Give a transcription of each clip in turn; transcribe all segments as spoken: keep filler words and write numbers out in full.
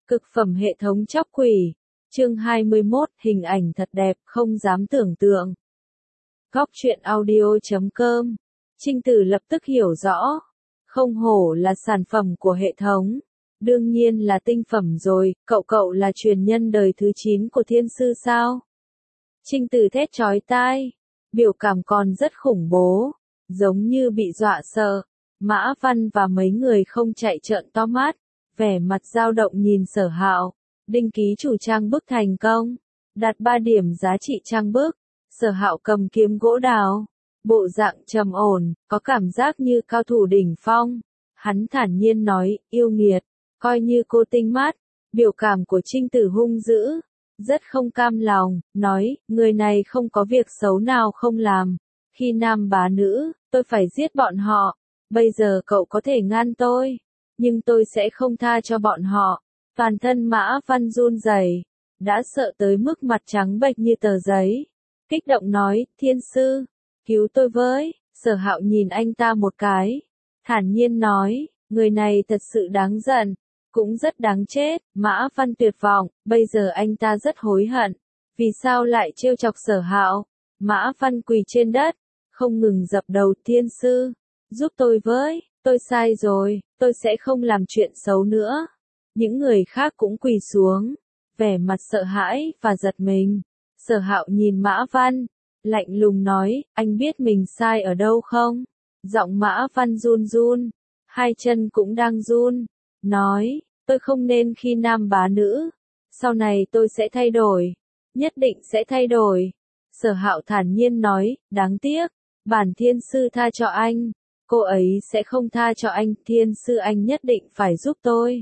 Cực phẩm hệ thống chóc quỷ. Chương hai mươi mốt, hình ảnh thật đẹp, không dám tưởng tượng. Góc truyện audio chấm com. Trinh Tử lập tức hiểu rõ. Không hổ là sản phẩm của hệ thống. Đương nhiên là tinh phẩm rồi, cậu cậu là truyền nhân đời thứ chín của thiên sư sao? Trinh Tử thét chói tai. Biểu cảm còn rất khủng bố. Giống như bị dọa sợ. Mã Văn và mấy người không chạy trợn to mắt. Vẻ mặt dao động nhìn Sở Hạo. Đinh ký chủ trang bức thành công. Đạt ba điểm giá trị trang bức. Sở Hạo cầm kiếm gỗ đào. Bộ dạng trầm ổn, có cảm giác như cao thủ đỉnh phong. Hắn thản nhiên nói, yêu nghiệt. Coi như cô tinh mắt. Biểu cảm của Trinh Tử hung dữ. Rất không cam lòng, nói, người này không có việc xấu nào không làm. Khi nam bá nữ, tôi phải giết bọn họ. Bây giờ cậu có thể ngăn tôi. Nhưng tôi sẽ không tha cho bọn họ. Toàn thân Mã Văn run rẩy, đã sợ tới mức mặt trắng bệch như tờ giấy. Kích động nói, thiên sư, cứu tôi với. Sở Hạo nhìn anh ta một cái. Thản nhiên nói, người này thật sự đáng giận. Cũng rất đáng chết. Mã Văn tuyệt vọng, bây giờ anh ta rất hối hận. Vì sao lại trêu chọc Sở Hạo? Mã Văn quỳ trên đất, không ngừng dập đầu, thiên sư, giúp tôi với. Tôi sai rồi, tôi sẽ không làm chuyện xấu nữa. Những người khác cũng quỳ xuống, vẻ mặt sợ hãi và giật mình. Sở Hạo nhìn Mã Văn, lạnh lùng nói, anh biết mình sai ở đâu không? Giọng Mã Văn run run, hai chân cũng đang run, nói, tôi không nên khi nam bá nữ. Sau này tôi sẽ thay đổi, nhất định sẽ thay đổi. Sở Hạo thản nhiên nói, đáng tiếc, bản thiên sư tha cho anh. Cô ấy sẽ không tha cho anh, thiên sư anh nhất định phải giúp tôi.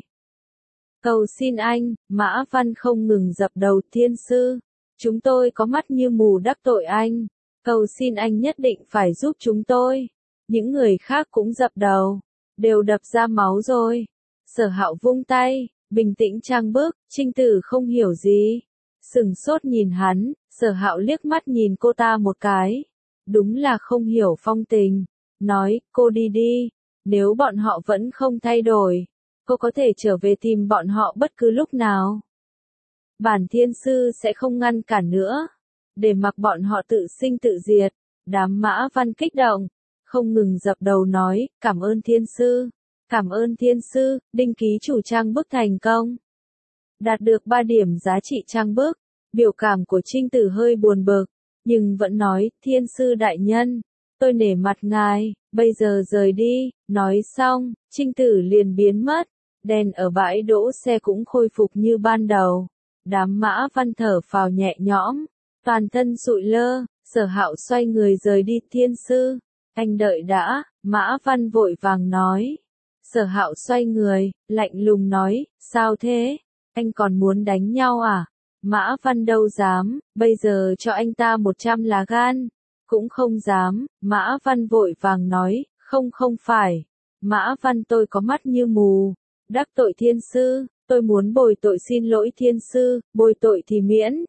Cầu xin anh, Mã Văn không ngừng dập đầu, thiên sư. Chúng tôi có mắt như mù đắc tội anh. Cầu xin anh nhất định phải giúp chúng tôi. Những người khác cũng dập đầu. Đều đập ra máu rồi. Sở Hạo vung tay, bình tĩnh trang bức, Trinh Tử không hiểu gì. Sừng sốt nhìn hắn, Sở Hạo liếc mắt nhìn cô ta một cái. Đúng là không hiểu phong tình. Nói, cô đi đi, nếu bọn họ vẫn không thay đổi, cô có thể trở về tìm bọn họ bất cứ lúc nào. Bản thiên sư sẽ không ngăn cản nữa, để mặc bọn họ tự sinh tự diệt. Đám Mã Văn kích động, không ngừng dập đầu nói, cảm ơn thiên sư, cảm ơn thiên sư, đinh ký chủ trang bức thành công. Đạt được ba điểm giá trị trang bức, biểu cảm của Trinh Tử hơi buồn bực, nhưng vẫn nói, thiên sư đại nhân. Tôi nể mặt ngài, bây giờ rời đi. Nói xong, Trinh Tử liền biến mất. Đèn ở bãi đỗ xe cũng khôi phục như ban đầu. Đám Mã Văn thở phào nhẹ nhõm, toàn thân sụi lơ. Sở Hạo xoay người rời đi, thiên sư. Anh đợi đã, Mã Văn vội vàng nói. Sở Hạo xoay người, lạnh lùng nói, sao thế? Anh còn muốn đánh nhau à? Mã Văn đâu dám, bây giờ cho anh ta một trăm lá gan. Cũng không dám. Mã Văn vội vàng nói, không không phải. Mã Văn tôi có mắt như mù. Đắc tội thiên sư, tôi muốn bồi tội, xin lỗi thiên sư, bồi tội thì miễn.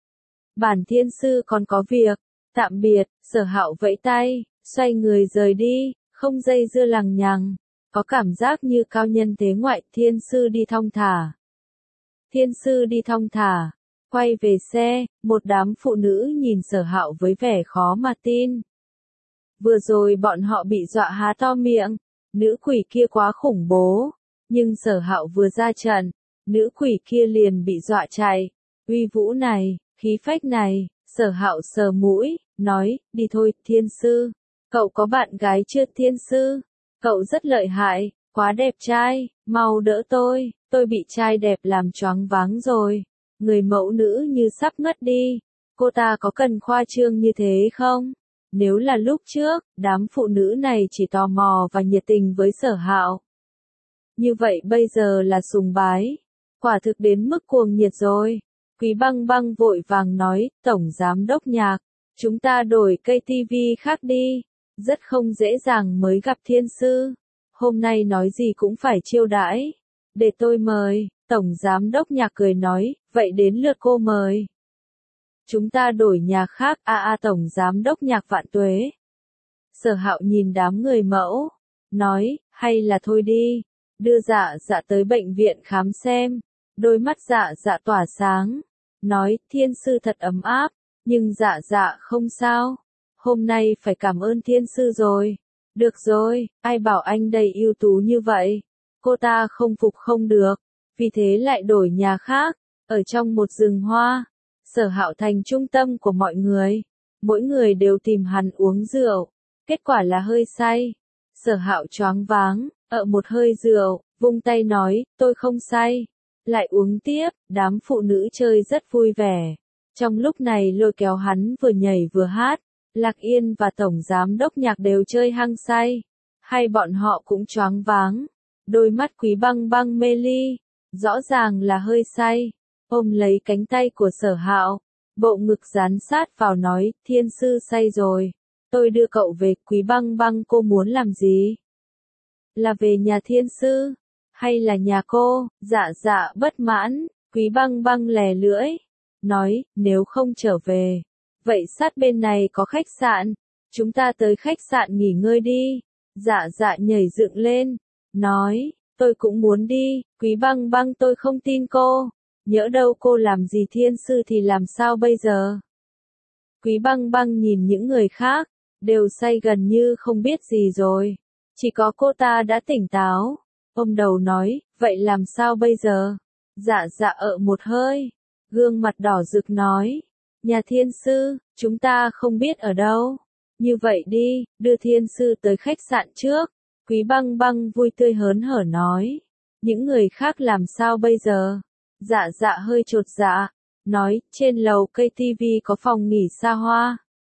Bản thiên sư còn có việc. Tạm biệt. Sở Hạo vẫy tay, xoay người rời đi, không dây dưa lằng nhằng. Có cảm giác như cao nhân thế ngoại, thiên sư đi thong thả. Thiên sư đi thong thả. Quay về xe, một đám phụ nữ nhìn Sở Hạo với vẻ khó mà tin. Vừa rồi bọn họ bị dọa há to miệng, nữ quỷ kia quá khủng bố, nhưng Sở Hạo vừa ra trận, nữ quỷ kia liền bị dọa chạy. Uy vũ này, khí phách này, Sở Hạo sờ mũi, nói, đi thôi, thiên sư. Cậu có bạn gái chưa thiên sư? Cậu rất lợi hại, quá đẹp trai, mau đỡ tôi, tôi bị trai đẹp làm choáng váng rồi. Người mẫu nữ như sắp ngất đi. Cô ta có cần khoa trương như thế không? Nếu là lúc trước, đám phụ nữ này chỉ tò mò và nhiệt tình với Sở Hạo. Như vậy bây giờ là sùng bái. Quả thực đến mức cuồng nhiệt rồi. Quý Băng Băng vội vàng nói, Tổng Giám Đốc Nhạc, chúng ta đổi cây tivi khác đi. Rất không dễ dàng mới gặp thiên sư. Hôm nay nói gì cũng phải chiêu đãi. Để tôi mời. Tổng Giám Đốc Nhạc cười nói, vậy đến lượt cô mời. Chúng ta đổi nhà khác, a a Tổng Giám Đốc Nhạc vạn tuế. Sở Hạo nhìn đám người mẫu, nói, hay là thôi đi, đưa Dạ Dạ tới bệnh viện khám xem. Đôi mắt Dạ Dạ tỏa sáng, nói, thiên sư thật ấm áp, nhưng Dạ Dạ không sao. Hôm nay phải cảm ơn thiên sư rồi. Được rồi, ai bảo anh đầy ưu tú như vậy. Cô ta không phục không được, vì thế lại đổi nhà khác, ở trong một rừng hoa. Sở Hạo thành trung tâm của mọi người, mỗi người đều tìm hắn uống rượu, kết quả là hơi say. Sở Hạo choáng váng, ợ một hơi rượu, vung tay nói, tôi không say. Lại uống tiếp, đám phụ nữ chơi rất vui vẻ. Trong lúc này lôi kéo hắn vừa nhảy vừa hát, Lạc Yên và Tổng Giám Đốc Nhạc đều chơi hăng say. Hay bọn họ cũng choáng váng, đôi mắt Quý Băng Băng mê ly, rõ ràng là hơi say, ôm lấy cánh tay của Sở Hạo, bộ ngực dán sát vào nói, thiên sư say rồi, tôi đưa cậu về. Quý Băng Băng, cô muốn làm gì? Là về nhà thiên sư, hay là nhà cô? Dạ Dạ bất mãn, Quý Băng Băng lè lưỡi, nói, nếu không trở về, vậy sát bên này có khách sạn, chúng ta tới khách sạn nghỉ ngơi đi. Dạ Dạ nhảy dựng lên, nói, tôi cũng muốn đi. Quý Băng Băng, tôi không tin cô, nhỡ đâu cô làm gì thiên sư thì làm sao bây giờ? Quý Băng Băng nhìn những người khác, đều say gần như không biết gì rồi, chỉ có cô ta đã tỉnh táo, ôm đầu nói, vậy làm sao bây giờ? Dạ Dạ ợ một hơi, gương mặt đỏ rực nói, nhà thiên sư, chúng ta không biết ở đâu. Như vậy đi, đưa thiên sư tới khách sạn trước. Quý Băng Băng vui tươi hớn hở nói. Những người khác làm sao bây giờ? Dạ Dạ hơi chột dạ, nói, trên lầu ca tê vê có phòng nghỉ xa hoa.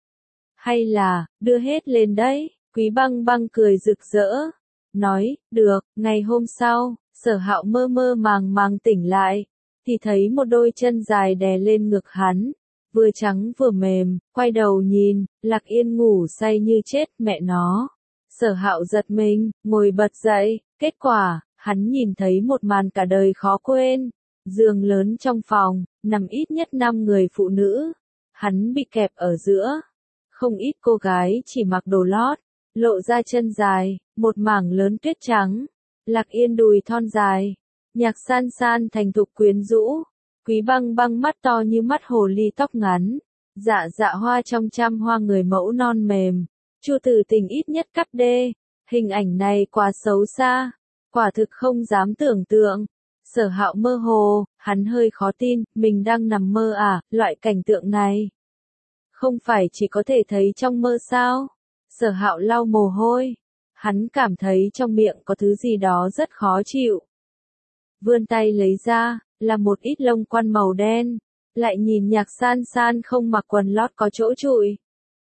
Hay là, đưa hết lên đấy. Quý Băng Băng cười rực rỡ, nói, được. Ngày hôm sau, Sở Hạo mơ mơ màng màng tỉnh lại, thì thấy một đôi chân dài đè lên ngực hắn, vừa trắng vừa mềm, quay đầu nhìn, Lạc Yên ngủ say như chết, mẹ nó. Sở Hạo giật mình, ngồi bật dậy, kết quả, hắn nhìn thấy một màn cả đời khó quên. Giường lớn trong phòng, nằm ít nhất năm người phụ nữ. Hắn bị kẹp ở giữa. Không ít cô gái chỉ mặc đồ lót, lộ ra chân dài, một mảng lớn tuyết trắng. Lạc Yên đùi thon dài, Nhạc San San thành thục quyến rũ. Quý Băng Băng mắt to như mắt hồ ly tóc ngắn. Dạ Dạ hoa trong trăm hoa người mẫu non mềm. Chu Tử Tình ít nhất cắp đê. Hình ảnh này quá xấu xa, quả thực không dám tưởng tượng. Sở Hạo mơ hồ, hắn hơi khó tin, mình đang nằm mơ à, loại cảnh tượng này. Không phải chỉ có thể thấy trong mơ sao? Sở Hạo lau mồ hôi, hắn cảm thấy trong miệng có thứ gì đó rất khó chịu. Vươn tay lấy ra, là một ít lông quan màu đen, lại nhìn Nhạc San San không mặc quần lót có chỗ trụi.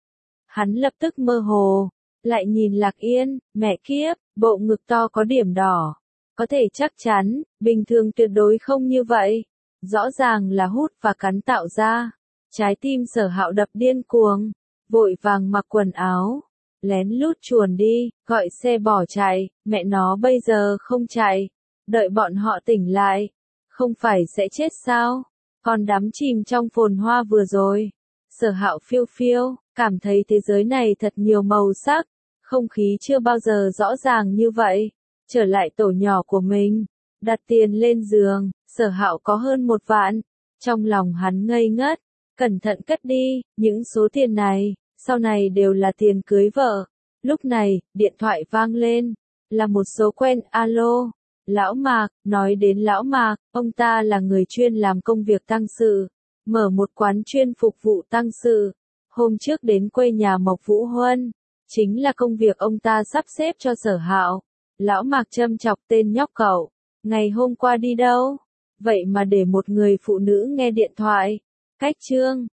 Hắn lập tức mơ hồ, lại nhìn Lạc Yên, mẹ kiếp, bộ ngực to có điểm đỏ. Có thể chắc chắn, bình thường tuyệt đối không như vậy. Rõ ràng là hút và cắn tạo ra. Trái tim Sở Hạo đập điên cuồng, vội vàng mặc quần áo, lén lút chuồn đi, gọi xe bỏ chạy, mẹ nó bây giờ không chạy, đợi bọn họ tỉnh lại, không phải sẽ chết sao? Còn đắm chìm trong phồn hoa vừa rồi. Sở Hạo phiêu phiêu, cảm thấy thế giới này thật nhiều màu sắc, không khí chưa bao giờ rõ ràng như vậy. Trở lại tổ nhỏ của mình, đặt tiền lên giường, Sở Hạo có hơn một vạn. Trong lòng hắn ngây ngất, cẩn thận cất đi, những số tiền này, sau này đều là tiền cưới vợ. Lúc này, điện thoại vang lên, là một số quen. Alo, Lão Mạc. Nói đến Lão Mạc, ông ta là người chuyên làm công việc tang sự, mở một quán chuyên phục vụ tang sự. Hôm trước đến quê nhà Mộc Vũ Huân, chính là công việc ông ta sắp xếp cho Sở Hạo. Lão Mạc châm chọc tên nhóc cậu, ngày hôm qua đi đâu? Vậy mà để một người phụ nữ nghe điện thoại. Cách chương